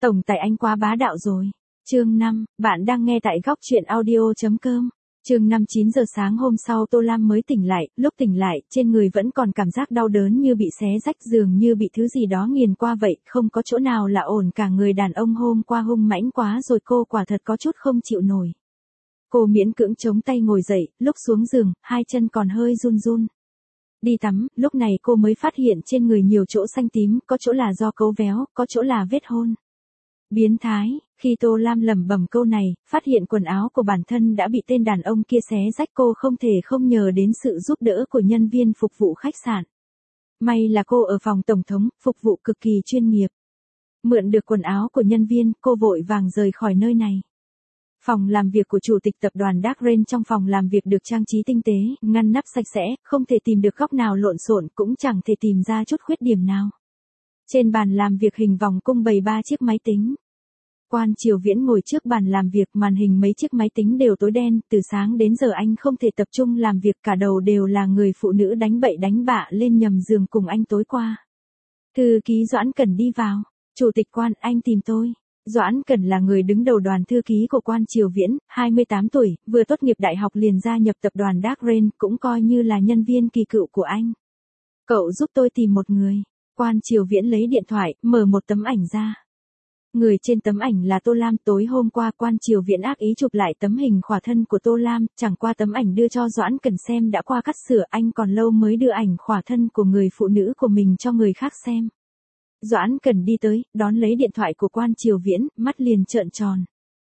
Tổng tài anh quá bá đạo rồi. Chương 5, bạn đang nghe tại góc truyện audio.com. Chương 5 9 giờ sáng hôm sau Tô Lam mới tỉnh lại, lúc tỉnh lại, trên người vẫn còn cảm giác đau đớn như bị xé rách dường như bị thứ gì đó nghiền qua vậy, không có chỗ nào là ổn cả người đàn ông hôm qua hung mãnh quá rồi cô quả thật có chút không chịu nổi. Cô miễn cưỡng chống tay ngồi dậy, lúc xuống giường, hai chân còn hơi run run. Đi tắm, lúc này cô mới phát hiện trên người nhiều chỗ xanh tím, có chỗ là do cấu véo, có chỗ là vết hôn. Biến thái, khi Tô Lam lẩm bẩm câu này, phát hiện quần áo của bản thân đã bị tên đàn ông kia xé rách cô không thể không nhờ đến sự giúp đỡ của nhân viên phục vụ khách sạn. May là cô ở phòng tổng thống, phục vụ cực kỳ chuyên nghiệp. Mượn được quần áo của nhân viên, cô vội vàng rời khỏi nơi này. Phòng làm việc của chủ tịch tập đoàn Dark Rain trong phòng làm việc được trang trí tinh tế, ngăn nắp sạch sẽ, không thể tìm được góc nào lộn xộn cũng chẳng thể tìm ra chút khuyết điểm nào. Trên bàn làm việc hình vòng cung bày 3 chiếc máy tính. Quan Triều Viễn ngồi trước bàn làm việc, màn hình mấy chiếc máy tính đều tối đen, từ sáng đến giờ anh không thể tập trung làm việc, cả đầu đều là người phụ nữ đánh bậy đánh bạ lên nhầm giường cùng anh tối qua. Thư ký Doãn Cẩn đi vào. Chủ tịch Quan, anh tìm tôi. Doãn Cẩn là người đứng đầu đoàn thư ký của Quan Triều Viễn, 28 tuổi, vừa tốt nghiệp đại học liền gia nhập tập đoàn Dark Rain, cũng coi như là nhân viên kỳ cựu của anh. Cậu giúp tôi tìm một người. Quan Triều Viễn lấy điện thoại, mở một tấm ảnh ra. Người trên tấm ảnh là Tô Lam. Tối hôm qua Quan Triều Viễn ác ý chụp lại tấm hình khỏa thân của Tô Lam, chẳng qua tấm ảnh đưa cho Doãn Cẩn xem đã qua cắt sửa, anh còn lâu mới đưa ảnh khỏa thân của người phụ nữ của mình cho người khác xem. Doãn Cẩn đi tới, đón lấy điện thoại của Quan Triều Viễn, mắt liền trợn tròn.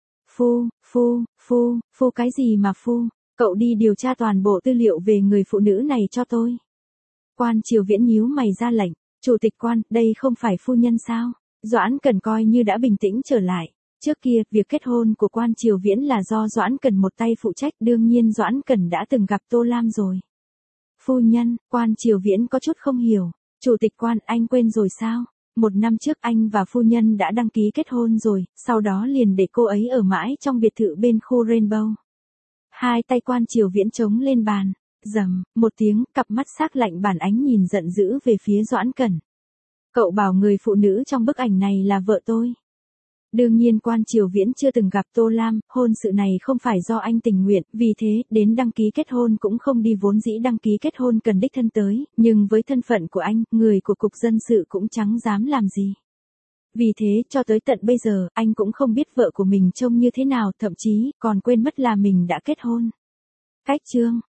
Phu cái gì mà phu, cậu đi điều tra toàn bộ tư liệu về người phụ nữ này cho tôi. Quan Triều Viễn nhíu mày ra lệnh, Chủ tịch Quan, đây không phải phu nhân sao? Doãn Cẩn coi như đã bình tĩnh trở lại. Trước kia, việc kết hôn của Quan Triều Viễn là do Doãn Cẩn một tay phụ trách, đương nhiên Doãn Cẩn đã từng gặp Tô Lam rồi. Phu nhân, Quan Triều Viễn có chút không hiểu. Chủ tịch Quan, anh quên rồi sao? 1 năm trước anh và phu nhân đã đăng ký kết hôn rồi, sau đó liền để cô ấy ở mãi trong biệt thự bên khu Rainbow. Hai tay Quan Triều Viễn chống lên bàn. Rầm, một tiếng, cặp mắt sắc lạnh bản ánh nhìn giận dữ về phía Doãn Cẩn. Cậu bảo người phụ nữ trong bức ảnh này là vợ tôi. Đương nhiên Quan Triều Viễn chưa từng gặp Tô Lam, hôn sự này không phải do anh tình nguyện, vì thế, đến đăng ký kết hôn cũng không đi, vốn dĩ đăng ký kết hôn cần đích thân tới, nhưng với thân phận của anh, người của cục dân sự cũng chẳng dám làm gì. Vì thế, cho tới tận bây giờ, anh cũng không biết vợ của mình trông như thế nào, thậm chí, còn quên mất là mình đã kết hôn. Cách chương,